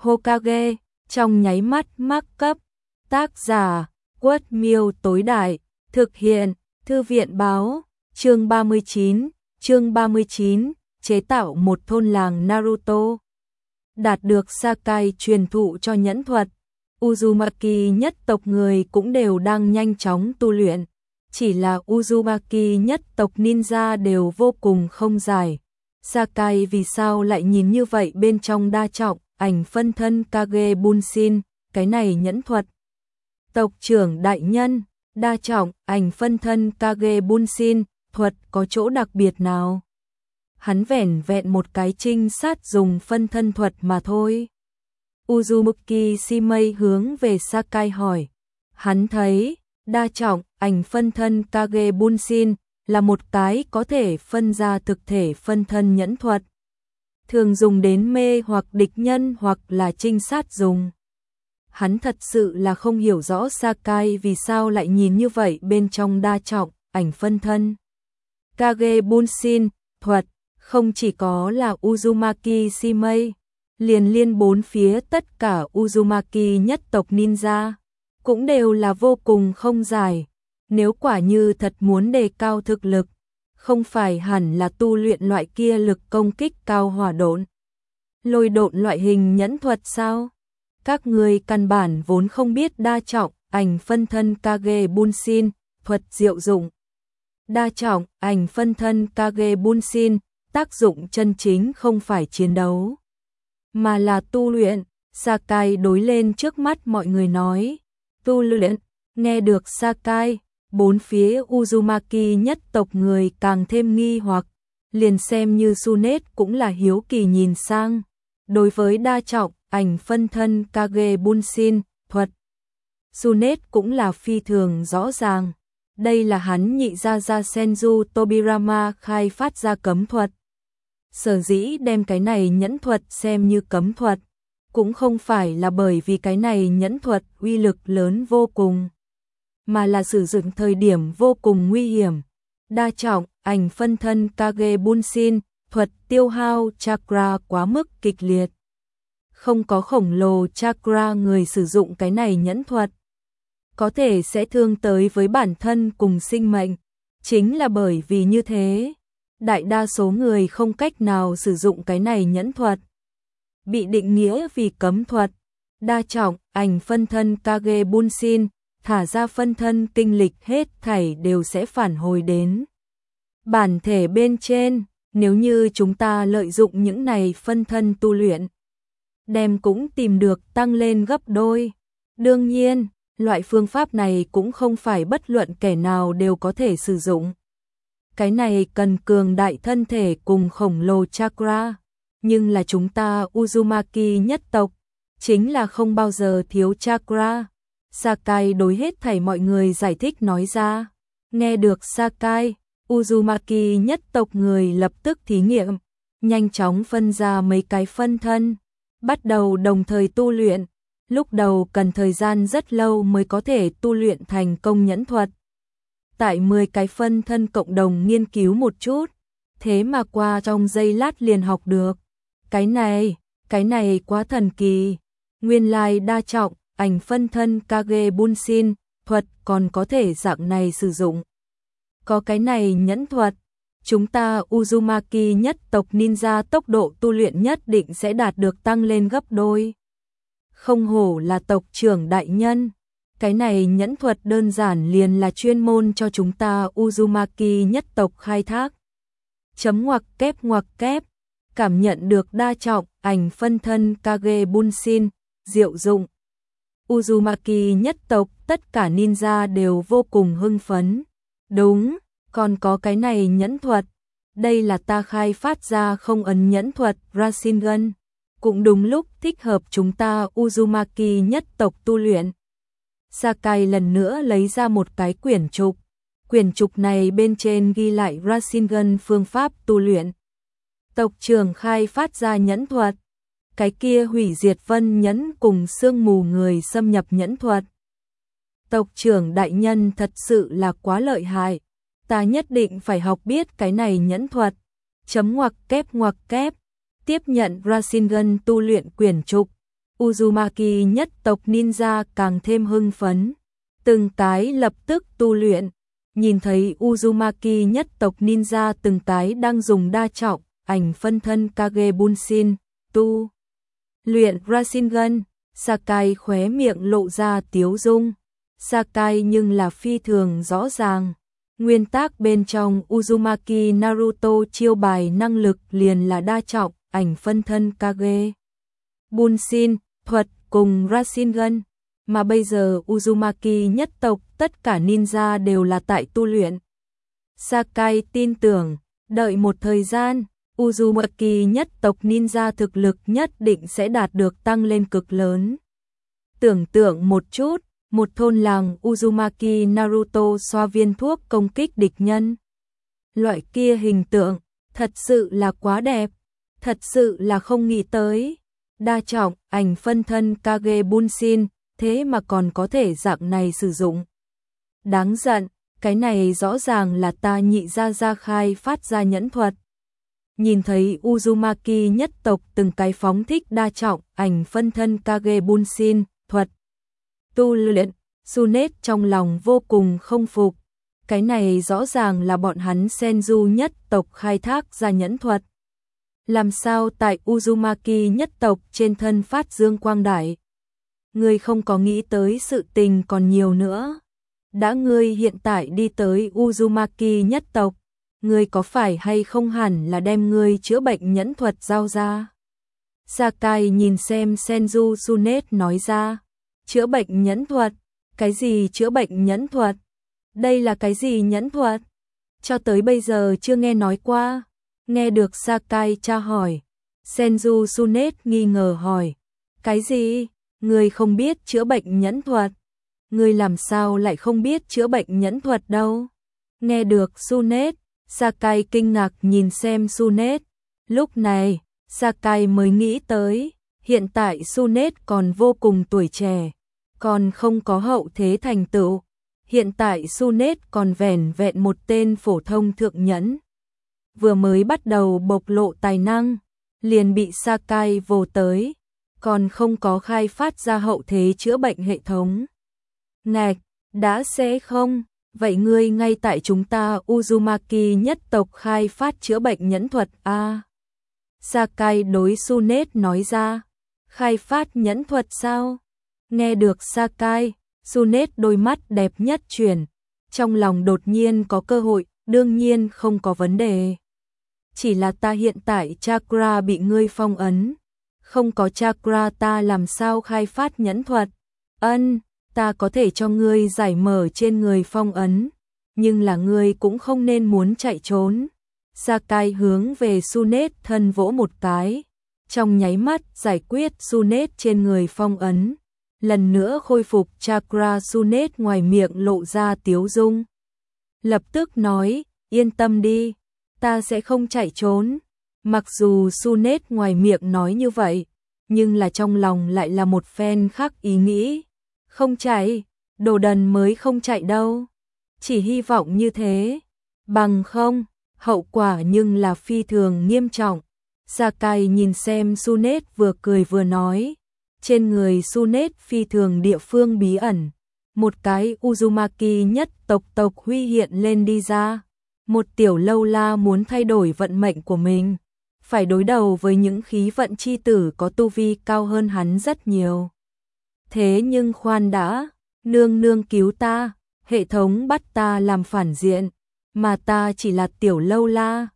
Hokage, trong nháy mắt mắc cấp. Tác giả, Quất Miêu tối đại, thực hiện, Thư viện báo, chương 39, chế tạo một thôn làng Naruto. Đạt được Sakai truyền thụ cho nhẫn thuật, Uzumaki nhất tộc người cũng đều đang nhanh chóng tu luyện. Chỉ là Uzumaki nhất tộc ninja đều vô cùng không giải. Sakai vì sao lại nhìn như vậy bên trong đa trọng, ảnh phân thân Kage Bunshin, cái này nhẫn thuật. Tộc trưởng đại nhân, đa trọng, ảnh phân thân Kage Bunshin, thuật có chỗ đặc biệt nào? Hắn vẻn vẹn một cái trinh sát dùng phân thân thuật mà thôi. Uzumaki Shimei hướng về Sakai hỏi. Hắn thấy, đa trọng, ảnh phân thân Kage Bunshin là một cái có thể phân ra thực thể phân thân nhẫn thuật. Thường dùng đến mê hoặc địch nhân hoặc là trinh sát dùng. Hắn thật sự là không hiểu rõ Sakai vì sao lại nhìn như vậy bên trong đa trọng, ảnh phân thân. Kage Bunshin, thuật, không chỉ có là Uzumaki Shimei, liền liên bốn phía tất cả Uzumaki nhất tộc ninja, cũng đều là vô cùng không giải. Nếu quả như thật muốn đề cao thực lực, không phải hẳn là tu luyện loại kia lực công kích cao hỏa độn, lôi độn loại hình nhẫn thuật sao? Các người căn bản vốn không biết đa trọng, ảnh phân thân Kage Bunshin, thuật diệu dụng. Đa trọng, ảnh phân thân Kage Bunshin, tác dụng chân chính không phải chiến đấu, mà là tu luyện. Sakai đối lên trước mắt mọi người nói, tu luyện. Nghe được Sakai, bốn phía Uzumaki nhất tộc người càng thêm nghi hoặc, liền xem như Sunet cũng là hiếu kỳ nhìn sang. Đối với đa trọng, ảnh phân thân Kage Bunshin, thuật, Sunet cũng là phi thường rõ ràng. Đây là hắn nhị gia gia Senju Tobirama khai phát ra cấm thuật. Sở dĩ đem cái này nhẫn thuật xem như cấm thuật, cũng không phải là bởi vì cái này nhẫn thuật uy lực lớn vô cùng, mà là sử dụng thời điểm vô cùng nguy hiểm. Đa trọng, ảnh phân thân Kage Bunshin, thuật tiêu hao chakra quá mức kịch liệt. Không có khổng lồ chakra người sử dụng cái này nhẫn thuật, có thể sẽ thương tới với bản thân cùng sinh mệnh. Chính là bởi vì như thế, đại đa số người không cách nào sử dụng cái này nhẫn thuật. Bị định nghĩa vì cấm thuật. Đa trọng, ảnh phân thân Kage Bunshin, thả ra phân thân kinh lịch hết thảy đều sẽ phản hồi đến bản thể bên trên. Nếu như chúng ta lợi dụng những này phân thân tu luyện, đem cũng tìm được tăng lên gấp đôi. Đương nhiên, loại phương pháp này cũng không phải bất luận kẻ nào đều có thể sử dụng. Cái này cần cường đại thân thể cùng khổng lồ chakra, nhưng là chúng ta Uzumaki nhất tộc, chính là không bao giờ thiếu chakra. Sakai đối hết thảy mọi người giải thích nói ra. Nghe được Sakai, Uzumaki nhất tộc người lập tức thí nghiệm, nhanh chóng phân ra mấy cái phân thân, bắt đầu đồng thời tu luyện. Lúc đầu cần thời gian rất lâu mới có thể tu luyện thành công nhẫn thuật. Tại 10 cái phân thân cộng đồng nghiên cứu một chút, thế mà qua trong giây lát liền học được. Cái này quá thần kỳ. Nguyên lai đa trọng, ảnh phân thân Kage Bunshin, thuật còn có thể dạng này sử dụng. Có cái này nhẫn thuật, chúng ta Uzumaki nhất tộc ninja tốc độ tu luyện nhất định sẽ đạt được tăng lên gấp đôi. Không hổ là tộc trưởng đại nhân. Cái này nhẫn thuật đơn giản liền là chuyên môn cho chúng ta Uzumaki nhất tộc khai thác. Ngoặc kép, cảm nhận được đa trọng, ảnh phân thân Kage Bunshin, diệu dụng. Uzumaki nhất tộc tất cả ninja đều vô cùng hưng phấn. Đúng, còn có cái này nhẫn thuật. Đây là ta khai phát ra không ấn nhẫn thuật Rasengan. Cũng đúng lúc thích hợp chúng ta Uzumaki nhất tộc tu luyện. Sakai lần nữa lấy ra một cái quyển trục. Quyển trục này bên trên ghi lại Rasengan phương pháp tu luyện. Tộc trưởng khai phát ra nhẫn thuật. Cái kia hủy diệt vân nhẫn cùng sương mù người xâm nhập nhẫn thuật. Tộc trưởng đại nhân thật sự là quá lợi hại. Ta nhất định phải học biết cái này nhẫn thuật. Ngoặc kép. Tiếp nhận Rasengan tu luyện quyển trục. Uzumaki nhất tộc ninja càng thêm hưng phấn, từng cái lập tức tu luyện. Nhìn thấy Uzumaki nhất tộc ninja từng cái đang dùng đa trọng ảnh phân thân Kage Bunshin tu luyện Rasengan, Sakai khóe miệng lộ ra tiếu dung. Sakai nhưng là phi thường rõ ràng. Nguyên tắc bên trong Uzumaki Naruto chiêu bài năng lực liền là đa trọng ảnh phân thân Kage Bunshin thuật cùng Rasengan, mà bây giờ Uzumaki nhất tộc tất cả ninja đều là tại tu luyện. Sakai tin tưởng, đợi một thời gian, Uzumaki nhất tộc ninja thực lực nhất định sẽ đạt được tăng lên cực lớn. Tưởng tượng một chút, một thôn làng Uzumaki Naruto xoa viên thuốc công kích địch nhân. Loại kia hình tượng, thật sự là quá đẹp, thật sự là không nghĩ tới. Đa trọng, ảnh phân thân Kage Bunshin, thế mà còn có thể dạng này sử dụng. Đáng giận, cái này rõ ràng là ta nhị ra khai phát ra nhẫn thuật. Nhìn thấy Uzumaki nhất tộc từng cái phóng thích đa trọng, ảnh phân thân Kage Bunshin, thuật tu luyện, Tsunade trong lòng vô cùng không phục. Cái này rõ ràng là bọn hắn Senju nhất tộc khai thác ra nhẫn thuật. Làm sao tại Uzumaki nhất tộc trên thân phát dương quang đại? Ngươi không có nghĩ tới sự tình còn nhiều nữa. Đã ngươi hiện tại đi tới Uzumaki nhất tộc, ngươi có phải hay không hẳn là đem ngươi chữa bệnh nhẫn thuật giao ra? Sakai nhìn xem Senju Tsunade nói ra. Chữa bệnh nhẫn thuật? Cái gì chữa bệnh nhẫn thuật? Đây là cái gì nhẫn thuật? Cho tới bây giờ chưa nghe nói qua. Nghe được Sakai tra hỏi, Senju Tsunade nghi ngờ hỏi. Cái gì? Ngươi không biết chữa bệnh nhẫn thuật? Ngươi làm sao lại không biết chữa bệnh nhẫn thuật đâu? Nghe được Tsunade, Sakai kinh ngạc nhìn xem Tsunade. Lúc này, Sakai mới nghĩ tới, hiện tại Tsunade còn vô cùng tuổi trẻ, còn không có hậu thế thành tựu. Hiện tại Tsunade còn vẻn vẹn một tên phổ thông thượng nhẫn. Vừa mới bắt đầu bộc lộ tài năng, liền bị Sakai vồ tới, còn không có khai phát ra hậu thế chữa bệnh hệ thống. Ngạch, đã sẽ không, vậy ngươi ngay tại chúng ta Uzumaki nhất tộc khai phát chữa bệnh nhẫn thuật a? Sakai đối Tsunade nói ra, khai phát nhẫn thuật sao? Nghe được Sakai, Tsunade đôi mắt đẹp nhất chuyển, trong lòng đột nhiên có cơ hội, đương nhiên không có vấn đề. Chỉ là ta hiện tại chakra bị ngươi phong ấn, không có chakra ta làm sao khai phát nhẫn thuật? Ta có thể cho ngươi giải mở trên người phong ấn, nhưng là ngươi cũng không nên muốn chạy trốn. Sakai hướng về Tsunade thân vỗ một cái, trong nháy mắt giải quyết Tsunade trên người phong ấn. Lần nữa khôi phục chakra, Tsunade ngoài miệng lộ ra tiếu dung. Lập tức nói, yên tâm đi, ta sẽ không chạy trốn. Mặc dù Tsunade ngoài miệng nói như vậy, nhưng là trong lòng lại là một phen khác ý nghĩ. Không chạy, đồ đần mới không chạy đâu. Chỉ hy vọng như thế, bằng không, hậu quả nhưng là phi thường nghiêm trọng. Sakai nhìn xem Tsunade vừa cười vừa nói. Trên người Tsunade phi thường địa phương bí ẩn, một cái Uzumaki nhất tộc huy hiện lên đi ra. Một tiểu lâu la muốn thay đổi vận mệnh của mình, phải đối đầu với những khí vận chi tử có tu vi cao hơn hắn rất nhiều. Thế nhưng khoan đã, nương nương cứu ta, hệ thống bắt ta làm phản diện, mà ta chỉ là tiểu lâu la,